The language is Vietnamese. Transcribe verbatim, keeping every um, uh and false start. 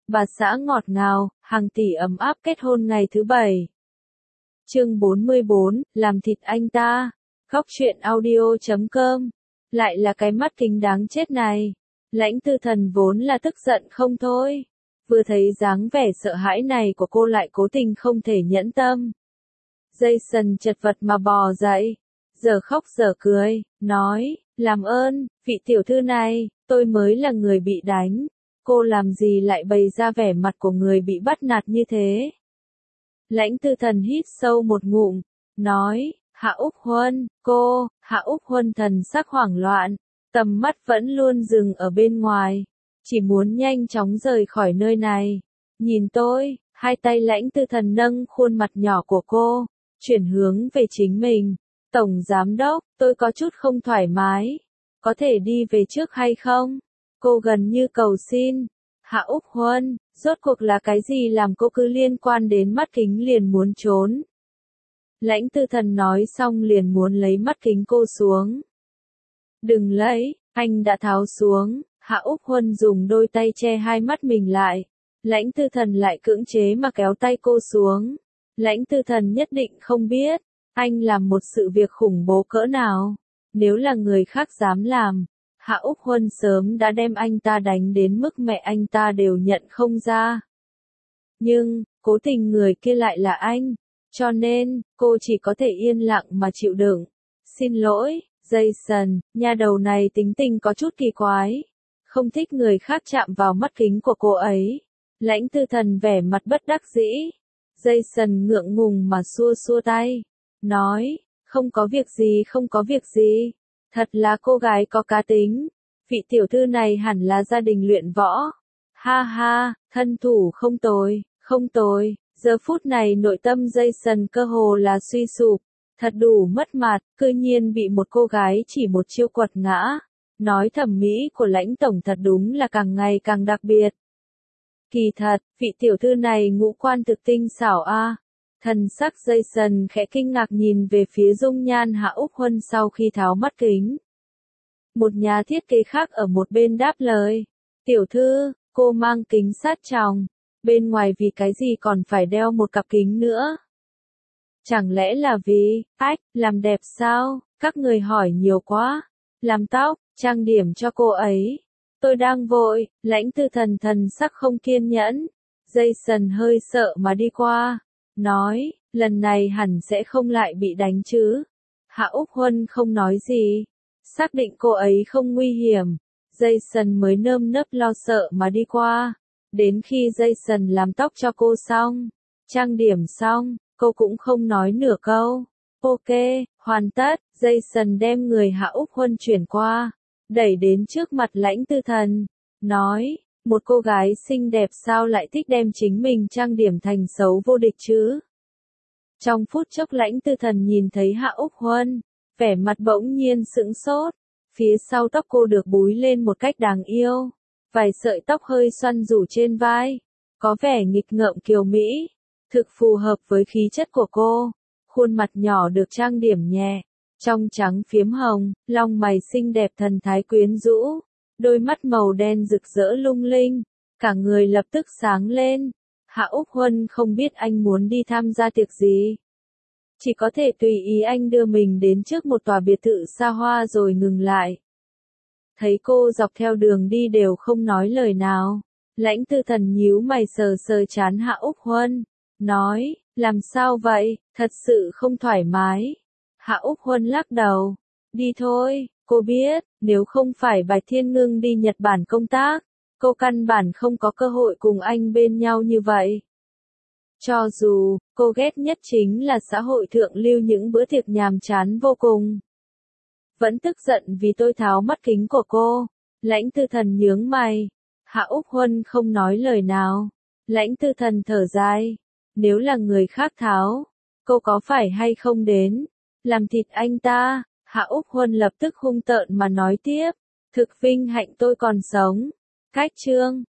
bà xã ngọt ngào, hàng tỷ ấm áp kết hôn ngày thứ bảy. Chương bốn mươi bốn, làm thịt anh ta. Góc truyện audio chấm com. Lại là cái mắt kính đáng chết này. Lãnh Tư Thần vốn là tức giận không thôi. Vừa thấy dáng vẻ sợ hãi này của cô lại cố tình không thể nhẫn tâm. Jason chật vật mà bò dậy. Giờ khóc giờ cười, nói, làm ơn, vị tiểu thư này, tôi mới là người bị đánh. Cô làm gì lại bày ra vẻ mặt của người bị bắt nạt như thế? Lãnh Tư Thần hít sâu một ngụm, nói, Hạ Úc Huân, cô, Hạ Úc Huân thần sắc hoảng loạn, tầm mắt vẫn luôn dừng ở bên ngoài, chỉ muốn nhanh chóng rời khỏi nơi này. Nhìn tôi, hai tay Lãnh Tư Thần nâng khuôn mặt nhỏ của cô, chuyển hướng về chính mình. Tổng giám đốc, tôi có chút không thoải mái, có thể đi về trước hay không? Cô gần như cầu xin. Hạ Úc Huân, rốt cuộc là cái gì làm cô cứ liên quan đến mắt kính liền muốn trốn? Lãnh Tư Thần nói xong liền muốn lấy mắt kính cô xuống. Đừng lấy, anh đã tháo xuống. Hạ Úc Huân dùng đôi tay che hai mắt mình lại. Lãnh Tư Thần lại cưỡng chế mà kéo tay cô xuống. Lãnh Tư Thần nhất định không biết, anh làm một sự việc khủng bố cỡ nào. Nếu là người khác dám làm, Hạ Úc Huân sớm đã đem anh ta đánh đến mức mẹ anh ta đều nhận không ra. Nhưng, cố tình người kia lại là anh, cho nên, cô chỉ có thể yên lặng mà chịu đựng. Xin lỗi, Jason, nhà đầu này tính tình có chút kỳ quái, không thích người khác chạm vào mắt kính của cô ấy. Lãnh Tư Thần vẻ mặt bất đắc dĩ. Jason ngượng ngùng mà xua xua tay, nói, không có việc gì không có việc gì. Thật là cô gái có cá tính. Vị tiểu thư này hẳn là gia đình luyện võ. Ha ha, thân thủ không tồi, không tồi. Giờ phút này nội tâm Jason cơ hồ là suy sụp. Thật đủ mất mặt, cư nhiên bị một cô gái chỉ một chiêu quật ngã. Nói thẩm mỹ của Lãnh tổng thật đúng là càng ngày càng đặc biệt. Kỳ thật, vị tiểu thư này ngũ quan thực tinh xảo a. Thần sắc Jason khẽ kinh ngạc nhìn về phía dung nhan Hạ Úc Huân sau khi tháo mắt kính. Một nhà thiết kế khác ở một bên đáp lời. Tiểu thư, cô mang kính sát tròng. Bên ngoài vì cái gì còn phải đeo một cặp kính nữa? Chẳng lẽ là vì, ách, làm đẹp sao? Các người hỏi nhiều quá. Làm tóc, trang điểm cho cô ấy. Tôi đang vội, Lãnh Tư Thần thần sắc không kiên nhẫn. Jason hơi sợ mà đi qua. Nói, lần này hẳn sẽ không lại bị đánh chứ. Hạ Úc Huân không nói gì. Xác định cô ấy không nguy hiểm. Jason mới nơm nớp lo sợ mà đi qua. Đến khi Jason làm tóc cho cô xong, trang điểm xong, cô cũng không nói nửa câu. Ok, hoàn tất. Jason đem người Hạ Úc Huân chuyển qua, đẩy đến trước mặt Lãnh Tư Thần. Nói, một cô gái xinh đẹp sao lại thích đem chính mình trang điểm thành xấu vô địch chứ? Trong phút chốc Lãnh Tư Thần nhìn thấy Hạ Úc Huân, vẻ mặt bỗng nhiên sững sốt. Phía sau tóc cô được búi lên một cách đáng yêu. Vài sợi tóc hơi xoăn rủ trên vai. Có vẻ nghịch ngợm kiều Mỹ. Thực phù hợp với khí chất của cô. Khuôn mặt nhỏ được trang điểm nhẹ. Trong trắng phiếm hồng, lông mày xinh đẹp thần thái quyến rũ. Đôi mắt màu đen rực rỡ lung linh. Cả người lập tức sáng lên. Hạ Úc Huân không biết anh muốn đi tham gia tiệc gì. Chỉ có thể tùy ý anh đưa mình đến trước một tòa biệt thự xa hoa rồi ngừng lại. Thấy cô dọc theo đường đi đều không nói lời nào. Lãnh Tư Thần nhíu mày sờ sờ trán Hạ Úc Huân. Nói, làm sao vậy, thật sự không thoải mái. Hạ Úc Huân lắc đầu. Đi thôi, cô biết, nếu không phải Bạch Thiên Ngưng đi Nhật Bản công tác, cô căn bản không có cơ hội cùng anh bên nhau như vậy. Cho dù, cô ghét nhất chính là xã hội thượng lưu những bữa tiệc nhàm chán vô cùng. Vẫn tức giận vì tôi tháo mắt kính của cô. Lãnh Tư Thần nhướng mày. Hạ Úc Huân không nói lời nào. Lãnh Tư Thần thở dài. Nếu là người khác tháo, cô có phải hay không đến làm thịt anh ta? Hạ Úc Huân lập tức hung tợn mà nói tiếp. Thực vinh hạnh tôi còn sống. Cách chương